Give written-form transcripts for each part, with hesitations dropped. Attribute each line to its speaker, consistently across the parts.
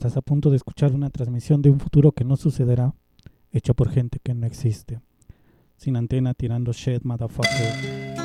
Speaker 1: Estás a punto de escuchar una transmisión de un futuro que no sucederá, hecha por gente que no existe. Sin antena tirando shit, motherfucker.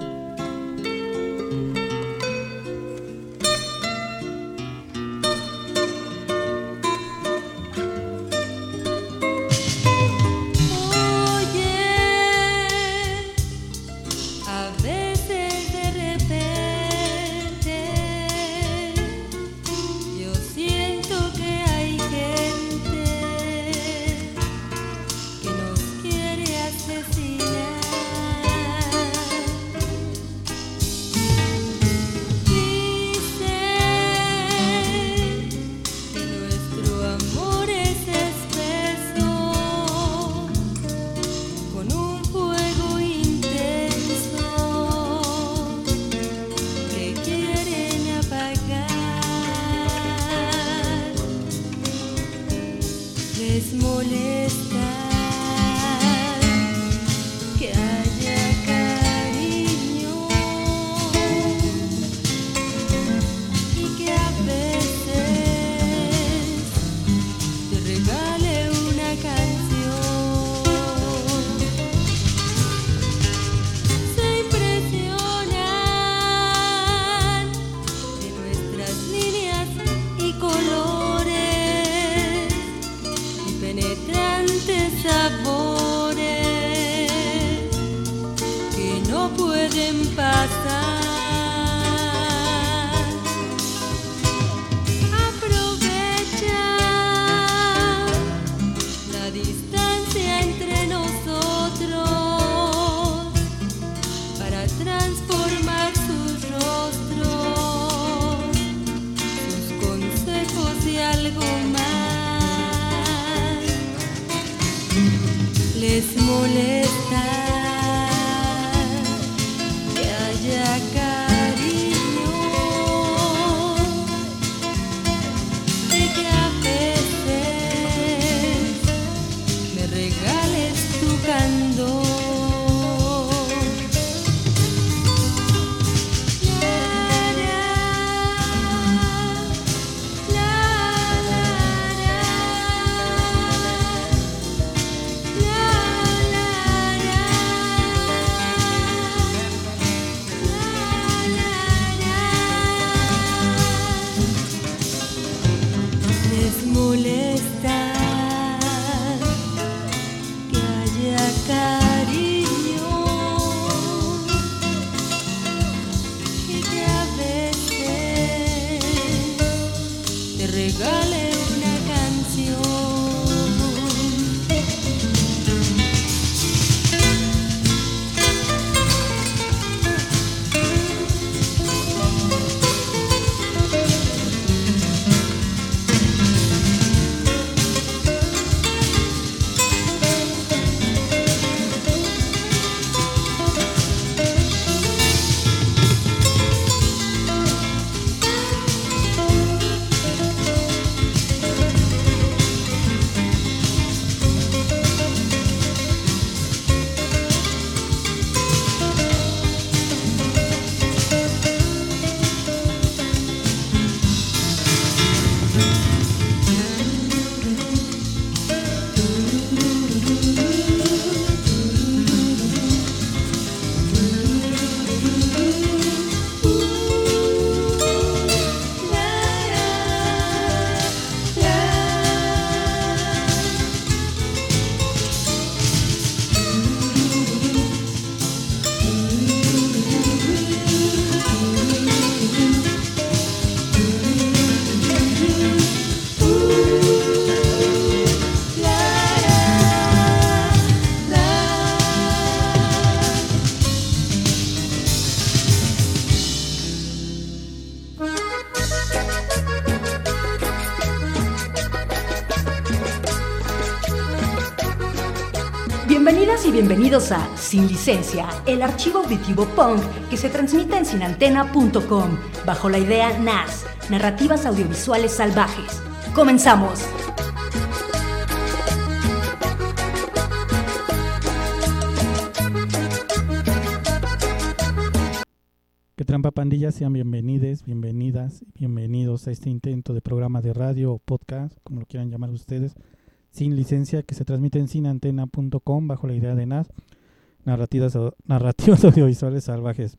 Speaker 2: Bienvenidas y bienvenidos a Sin Licencia, el archivo auditivo punk que se transmite en sinantena.com bajo la idea NAS, Narrativas Audiovisuales Salvajes. ¡Comenzamos!
Speaker 1: Que trampa pandilla, sean bienvenidos, bienvenidos a este intento de programa de radio o podcast, como lo quieran llamar ustedes, sin licencia, que se transmite en sinantena.com bajo la idea de NAS, narrativas audiovisuales salvajes.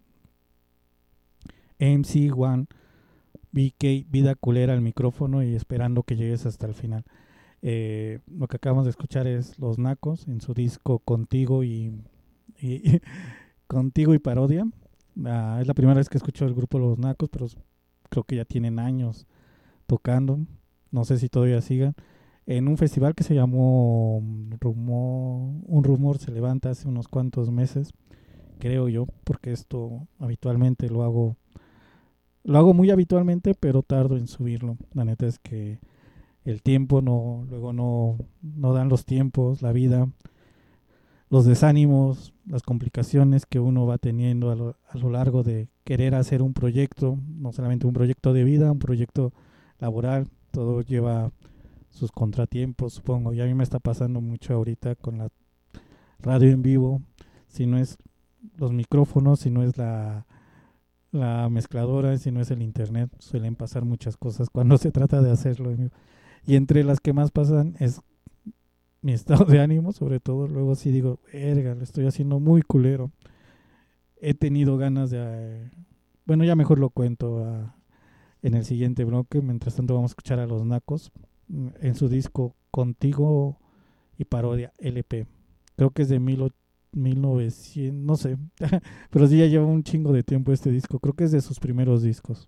Speaker 1: MC1, BK, vida culera al micrófono y esperando que llegues hasta el final. Lo que acabamos de escuchar es Los Nacos en su disco Contigo y Contigo y Parodia. Es la primera vez que escucho el grupo Los Nacos, pero creo que ya tienen años tocando, no sé si todavía sigan, en un festival que se llamó Un Rumor se levanta hace unos cuantos meses, creo yo, porque esto habitualmente lo hago muy habitualmente, pero tardo en subirlo. La neta es que el tiempo luego no dan los tiempos, la vida, los desánimos, las complicaciones que uno va teniendo a lo largo de querer hacer un proyecto, no solamente un proyecto de vida, un proyecto laboral, todo lleva sus contratiempos, supongo, y a mí me está pasando mucho ahorita con la radio en vivo, si no es los micrófonos, si no es la mezcladora, si no es el internet, suelen pasar muchas cosas cuando se trata de hacerlo en vivo. Y entre las que más pasan es mi estado de ánimo, sobre todo. Luego sí digo, verga, lo estoy haciendo muy culero. He tenido ganas de... Bueno, ya mejor lo cuento en el siguiente bloque. Mientras tanto vamos a escuchar a Los Nacos en su disco Contigo y Parodia LP. Creo que es de 1900, no sé, pero sí ya lleva un chingo de tiempo este disco. Creo que es de sus primeros discos.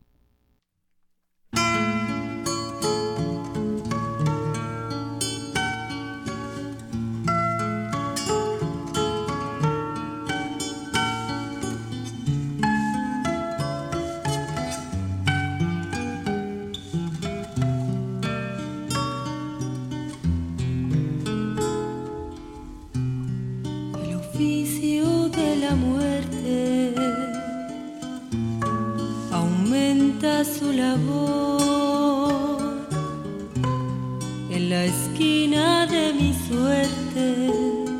Speaker 3: Su labor en la esquina de mi suerte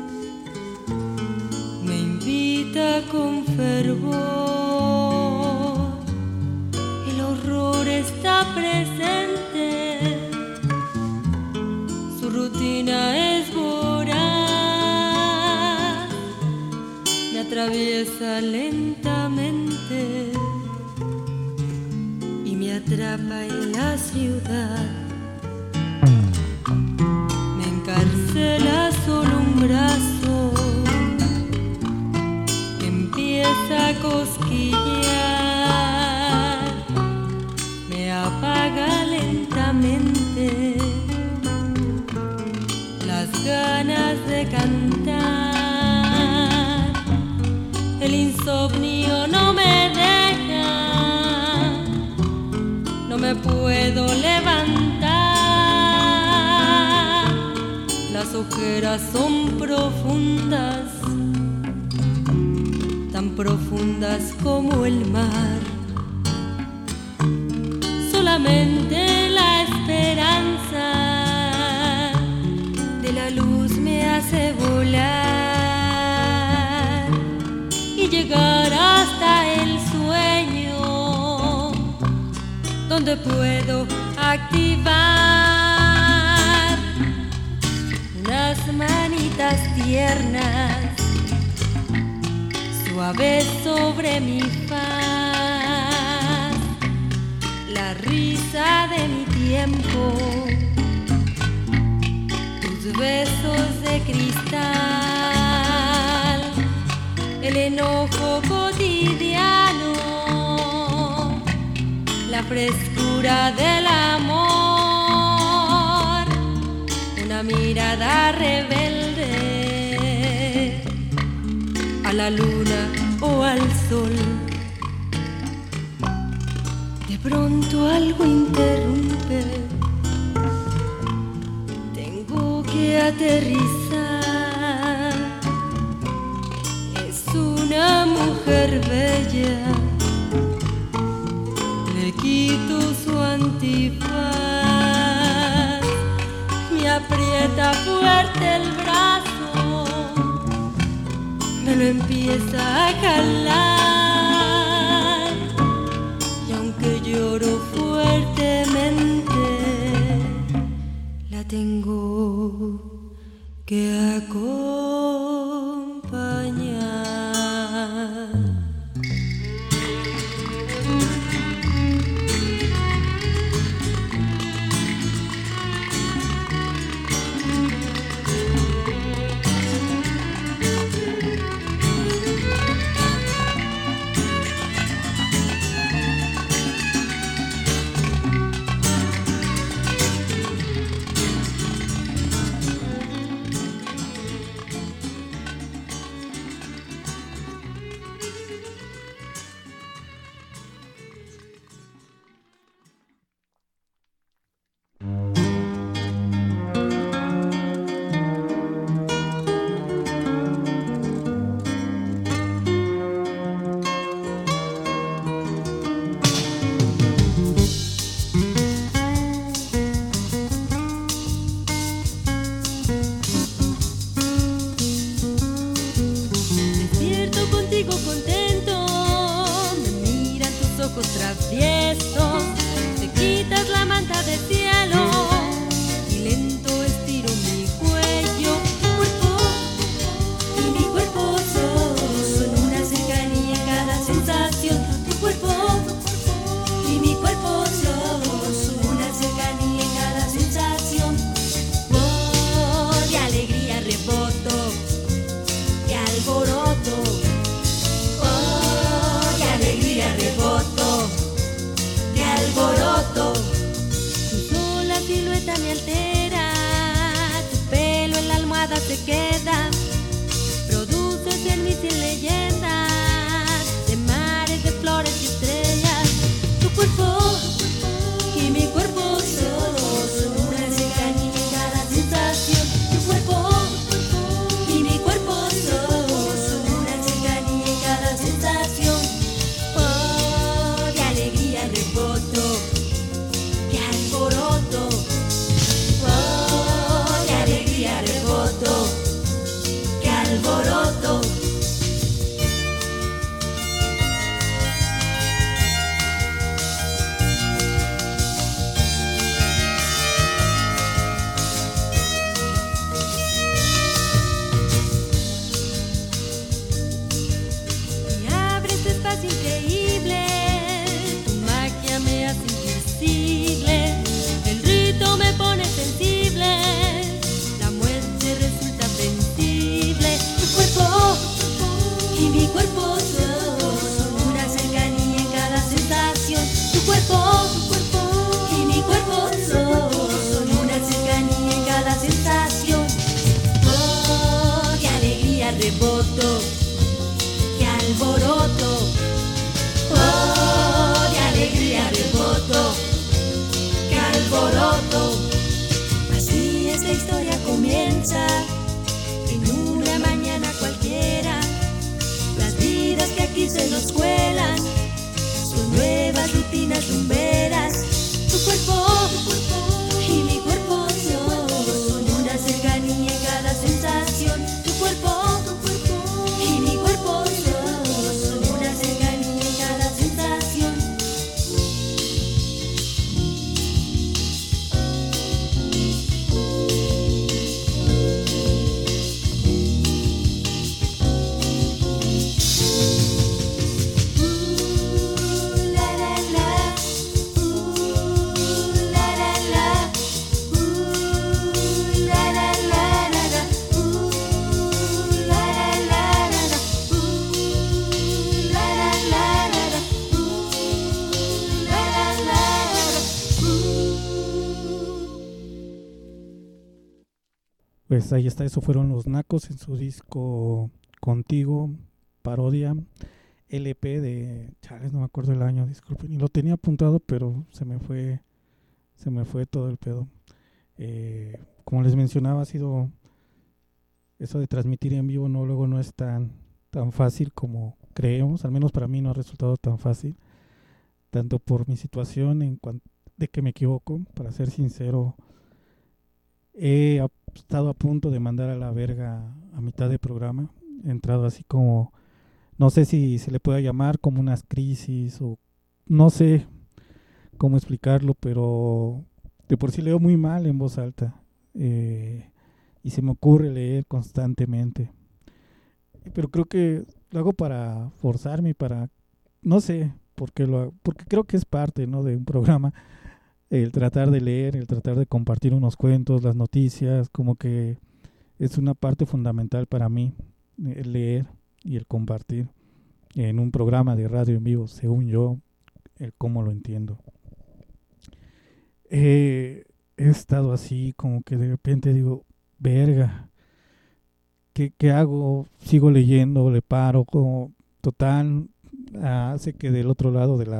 Speaker 3: me invita con fervor. El horror está presente, su rutina es voraz, me atraviesa lentamente, me atrapa en la ciudad, me encarcela solo un brazo, empieza a cosquillar, me apaga lentamente las ganas de cantar, el insomnio no me deja, no me puedo levantar, las ojeras son profundas, tan profundas como el mar, solamente la esperanza de la luz me hace volar y llegar hasta el sueño donde puedo activar unas manitas tiernas suaves sobre mi faz, la risa de mi tiempo, tus besos de cristal, el enojo cotidiano, la frescura del amor, una mirada rebelde a la luna o al sol. De pronto algo interrumpe, tengo que aterrizar. Es una mujer bella, le quito su antifaz, me aprieta fuerte el brazo, me lo empieza a jalar que acompañar.
Speaker 1: Pues ahí está, eso fueron Los Nacos en su disco Contigo, parodia, LP de, chales, no me acuerdo el año, disculpen, y lo tenía apuntado, pero se me fue todo el pedo. Como les mencionaba, ha sido eso de transmitir en vivo, luego no es tan fácil como creemos, al menos para mí no ha resultado tan fácil, tanto por mi situación de que me equivoco, para ser sincero. He estado a punto de mandar a la verga a mitad de programa. He entrado así como, no sé si se le puede llamar como unas crisis o no sé cómo explicarlo, pero de por sí leo muy mal en voz alta. Y y se me ocurre leer constantemente. Pero creo que lo hago para forzarme, para, no sé, porque creo que es parte, ¿no?, de un programa, el tratar de leer, el tratar de compartir unos cuentos, las noticias, como que es una parte fundamental para mí, el leer y el compartir en un programa de radio en vivo, según yo, el cómo lo entiendo. He estado así, como que de repente digo, verga, ¿qué hago? ¿Sigo leyendo? ¿Le paro? Como, total, hace que del otro lado de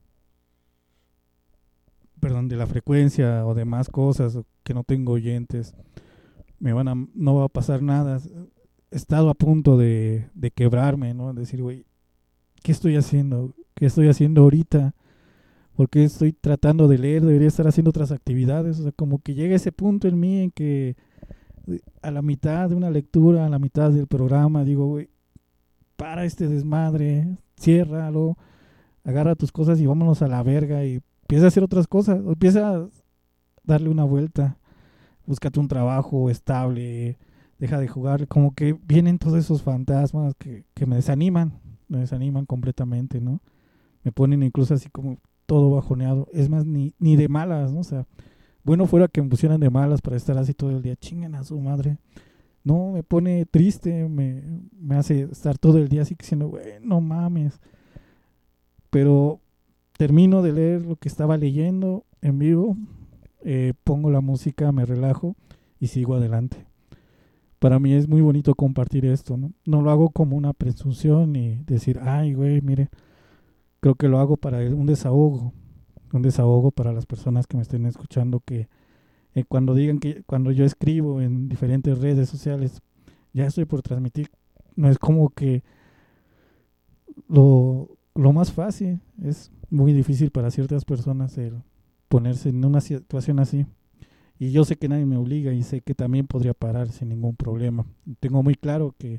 Speaker 1: la frecuencia o de más cosas, que no tengo oyentes, no va a pasar nada. He estado a punto de quebrarme, ¿no? Decir, güey, ¿qué estoy haciendo? ¿Qué estoy haciendo ahorita? Porque estoy tratando de leer, debería estar haciendo otras actividades. O sea, como que llega ese punto en mí en que a la mitad de una lectura, a la mitad del programa, digo, güey, para este desmadre, ciérralo, agarra tus cosas y vámonos a la verga, y empieza a hacer otras cosas, empieza a darle una vuelta, búscate un trabajo estable, deja de jugar. Como que vienen todos esos fantasmas que me desaniman completamente, ¿no? Me ponen incluso así como todo bajoneado. Es más, ni de malas, ¿no? O sea, bueno fuera que me pusieran de malas para estar así todo el día, chingan a su madre. No, me pone triste, me hace estar todo el día así diciendo, güey, no mames. Pero termino de leer lo que estaba leyendo en vivo, pongo la música, me relajo y sigo adelante. Para mí es muy bonito compartir esto, ¿no? No lo hago como una presunción y decir, ay, güey, mire, creo que lo hago para un desahogo para las personas que me estén escuchando, que cuando digan que cuando yo escribo en diferentes redes sociales, ya estoy por transmitir, no es como que lo más fácil, es muy difícil para ciertas personas el ponerse en una situación así. Y yo sé que nadie me obliga y sé que también podría parar sin ningún problema. Tengo muy claro que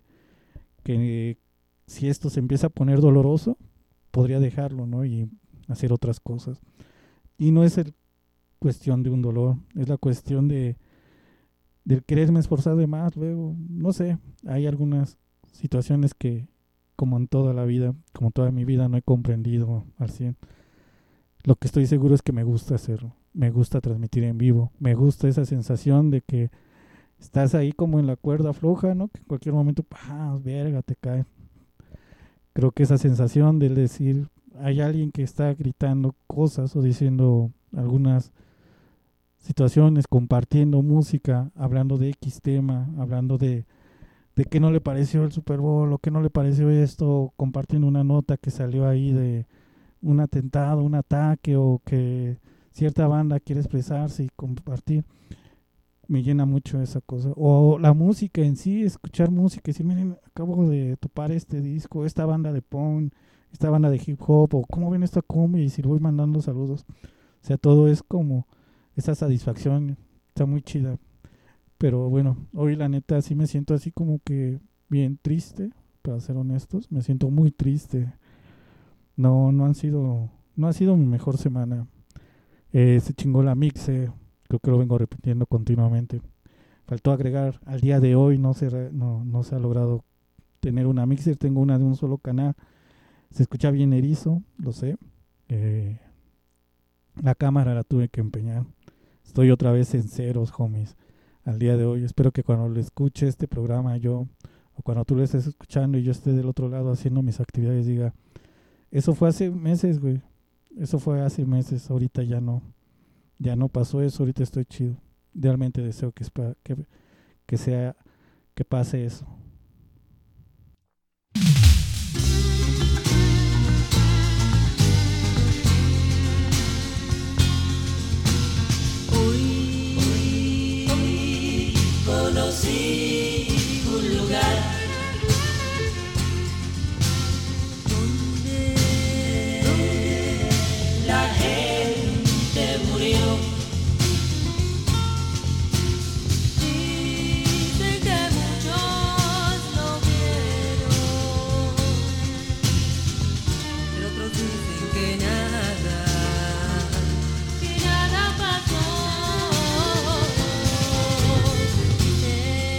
Speaker 1: si esto se empieza a poner doloroso, podría dejarlo, ¿no? Y hacer otras cosas. Y no es cuestión de un dolor, es la cuestión del quererme esforzar de más luego. No sé, hay algunas situaciones que, como en toda la vida, como toda mi vida, no he comprendido al 100%. Lo que estoy seguro es que me gusta hacerlo. Me gusta transmitir en vivo, me gusta esa sensación de que estás ahí como en la cuerda floja, ¿no? Que en cualquier momento, verga, te cae. Creo que esa sensación de decir, hay alguien que está gritando cosas o diciendo algunas situaciones, compartiendo música, hablando de X tema, hablando de qué no le pareció el Super Bowl o qué no le pareció esto, compartiendo una nota que salió ahí de un atentado, un ataque, o que cierta banda quiere expresarse y compartir. Me llena mucho esa cosa. O la música en sí, escuchar música y decir, miren, acabo de topar este disco, esta banda de punk, esta banda de hip hop, o cómo ven esta cumbia, y si voy mandando saludos. O sea, todo es como esa satisfacción, está muy chida. Pero bueno, hoy la neta sí me siento así como que bien triste, para ser honestos, me siento muy triste. No ha sido mi mejor semana. Se chingó la mixer, creo que lo vengo repitiendo continuamente. Faltó agregar al día de hoy, no se ha logrado tener una mixer, tengo una de un solo canal. Se escucha bien erizo, lo sé. La cámara la tuve que empeñar. Estoy otra vez en ceros, homies, al día de hoy. Espero que cuando lo escuche este programa o cuando tú lo estés escuchando y yo esté del otro lado haciendo mis actividades, diga, eso fue hace meses, güey. Eso fue hace meses, ahorita ya no pasó eso, ahorita estoy chido. Realmente deseo que pase eso.
Speaker 3: Hoy conocí un lugar donde la gente murió. Dicen que muchos lo vieron, pero otros dicen que nada pasó.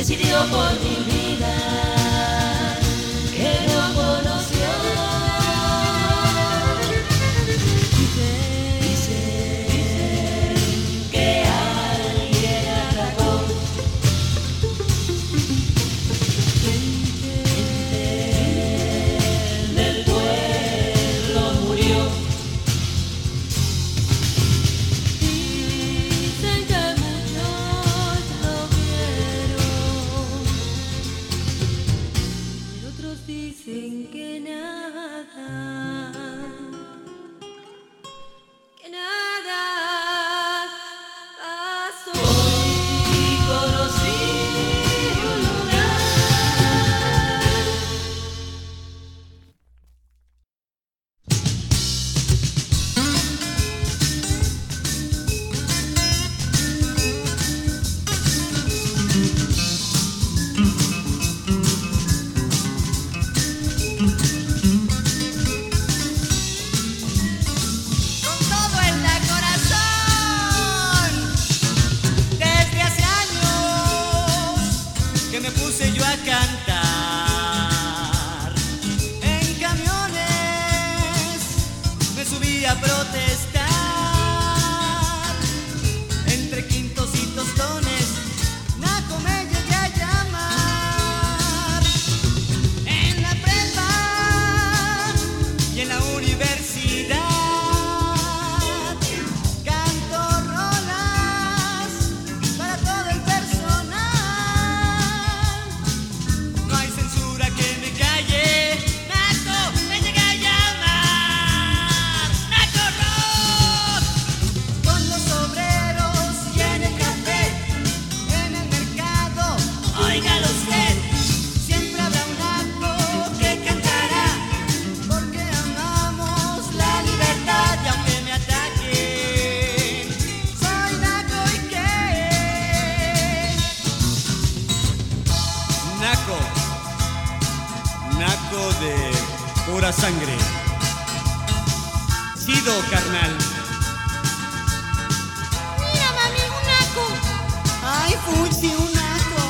Speaker 3: decidió por mi vida que no conoció. Dicen que alguien atrapó. Gente del pueblo murió. Dicen que muchos lo vieron, pero otros dicen que nada pasó. Hoy conocí un lugar.
Speaker 4: Con todo en el corazón, desde hace años que me puse yo a cantar. En camiones me subí a protestar. Entre quintos y tostones, naco me llegué a llamar. En la prepa y en la universidad canto rolas para todo el personal. No hay censura que me calle. Naco me llegué a llamar. Naco Rock. Con los obreros y en el café, en el mercado, óigalo usted. Siempre habrá un naco que cantará, porque amamos la libertad. Y aunque me ataquen, soy naco y qué. Naco, naco de pura sangre. Sido carnal. Mira, mami, un naco. Ay, Fuchi, un naco.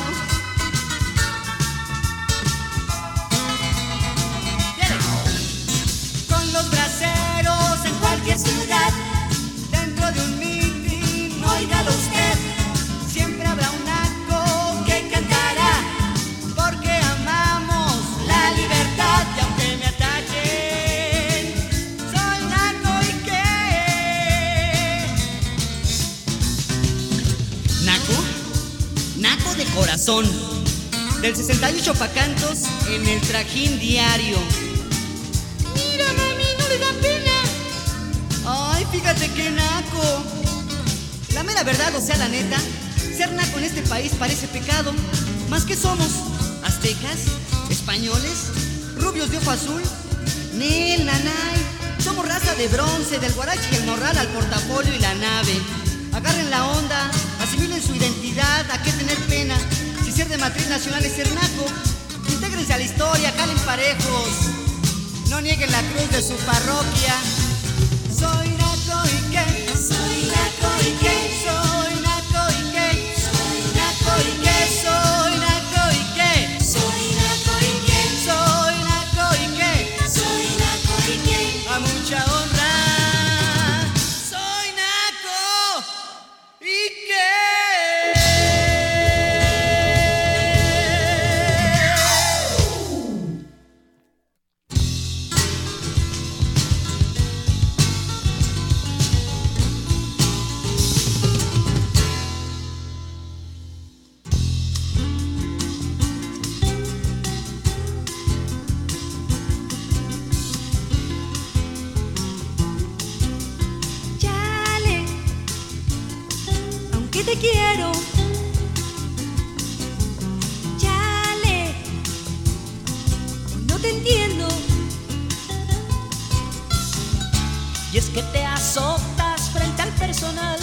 Speaker 4: Con los braceros en cualquier ciudad, dentro de un mitin, óigalo usted. Siempre habrá un naco que cantará, porque amamos la libertad. Y aunque me ataquen, soy naco y qué. ¿Naco? Naco de corazón. Del 68 pa' cantos en el Trajín Diario. Mira, mami, no le da pena. Ay, fíjate qué naco. La mera verdad, o sea, la neta, ser naco en este país parece pecado. ¿Más que somos? ¿Aztecas? ¿Españoles? ¿Rubios de ojo azul? Nel, nanay. Somos raza de bronce, del guarache y el morral al portafolio y la nave. Agarren la onda, asimilen su identidad, ¿a qué tener pena? Si ser de matriz nacional es ser naco, intégrense a la historia, calen parejos. No nieguen la cruz de su parroquia. Soy naco y qué. Soy naco y qué. Soy naco y qué. Soy naco y qué. Soy naco y qué. Soy naco y qué. Soy naco y qué. Soy naco y qué. A mucha honra. Soy naco y qué.
Speaker 3: Chale, aunque te quiero. Chale, no te entiendo.
Speaker 5: Y es que te azotas frente al personal,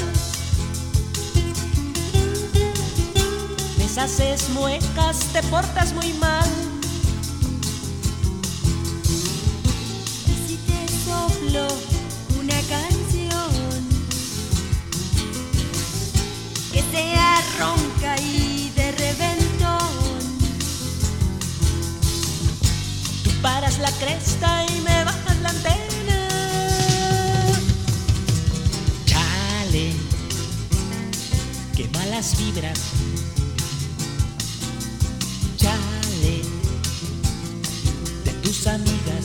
Speaker 5: les haces muecas, te portas muy mal.
Speaker 3: Y si te soplo una canción que sea ronca y de reventón,
Speaker 5: das la cresta y me bajas la antena.
Speaker 4: Chale, qué malas vibras. Chale, de tus amigas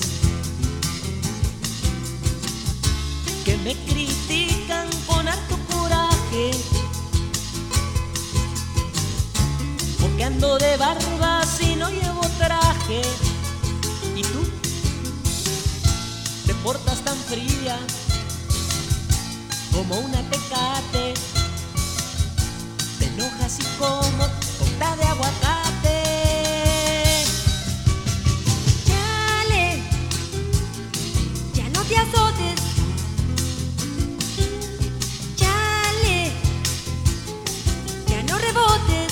Speaker 5: que me critican con harto coraje, porque ando de barba si no llevo traje. Y tú te portas tan fría como una Tecate, te enojas y como torta de aguacate.
Speaker 3: Chale, ya no te azotes. Chale, ya no rebotes.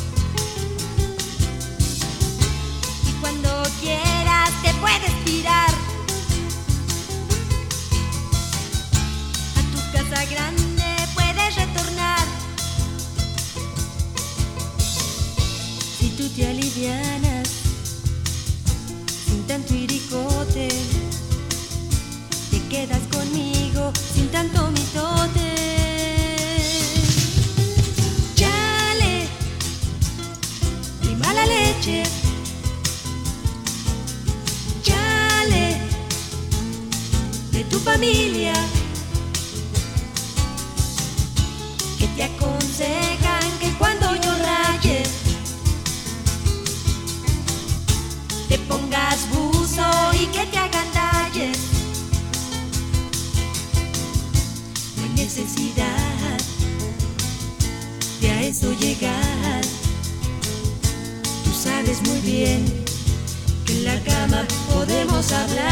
Speaker 3: Y cuando quieras te puedes tirar a tu casa grande, puedes retornar. Si tú te alivianas sin tanto iricote, te quedas conmigo sin tanto mitote. Chale, y mala leche. Chale, de tu familia, que te aconsejan que cuando yo raye te pongas buzo y que te hagan talles. No hay necesidad de a eso llegar. Tú sabes muy bien que en la cama podemos hablar.